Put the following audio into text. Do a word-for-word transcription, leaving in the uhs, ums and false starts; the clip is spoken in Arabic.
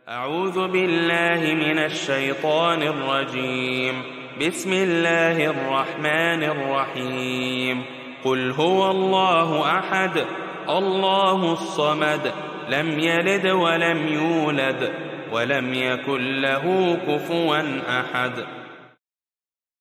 أعوذ بالله من الشيطان الرجيم. بسم الله الرحمن الرحيم. قل هو الله أحد الله الصمد لم يلد ولم يولد ولم يكن له كفوا أحد.